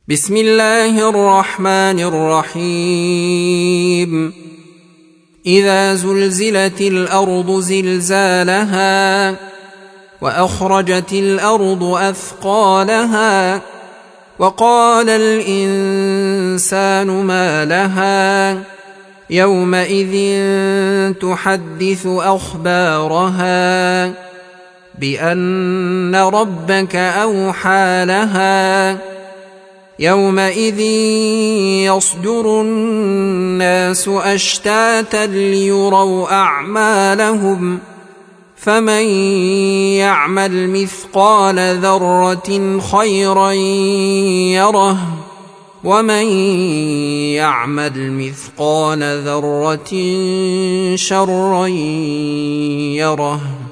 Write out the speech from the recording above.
بسم الله الرحمن الرحيم إذا زلزلت الأرض زلزالها وأخرجت الأرض أثقالها وقال الإنسان ما لها يومئذ تحدث أخبارها بأن ربك أوحى لها يومئذ يصدر الناس أشتاتا ليروا أعمالهم فمن يعمل مثقال ذرة خيرا يره ومن يعمل مثقال ذرة شرا يره.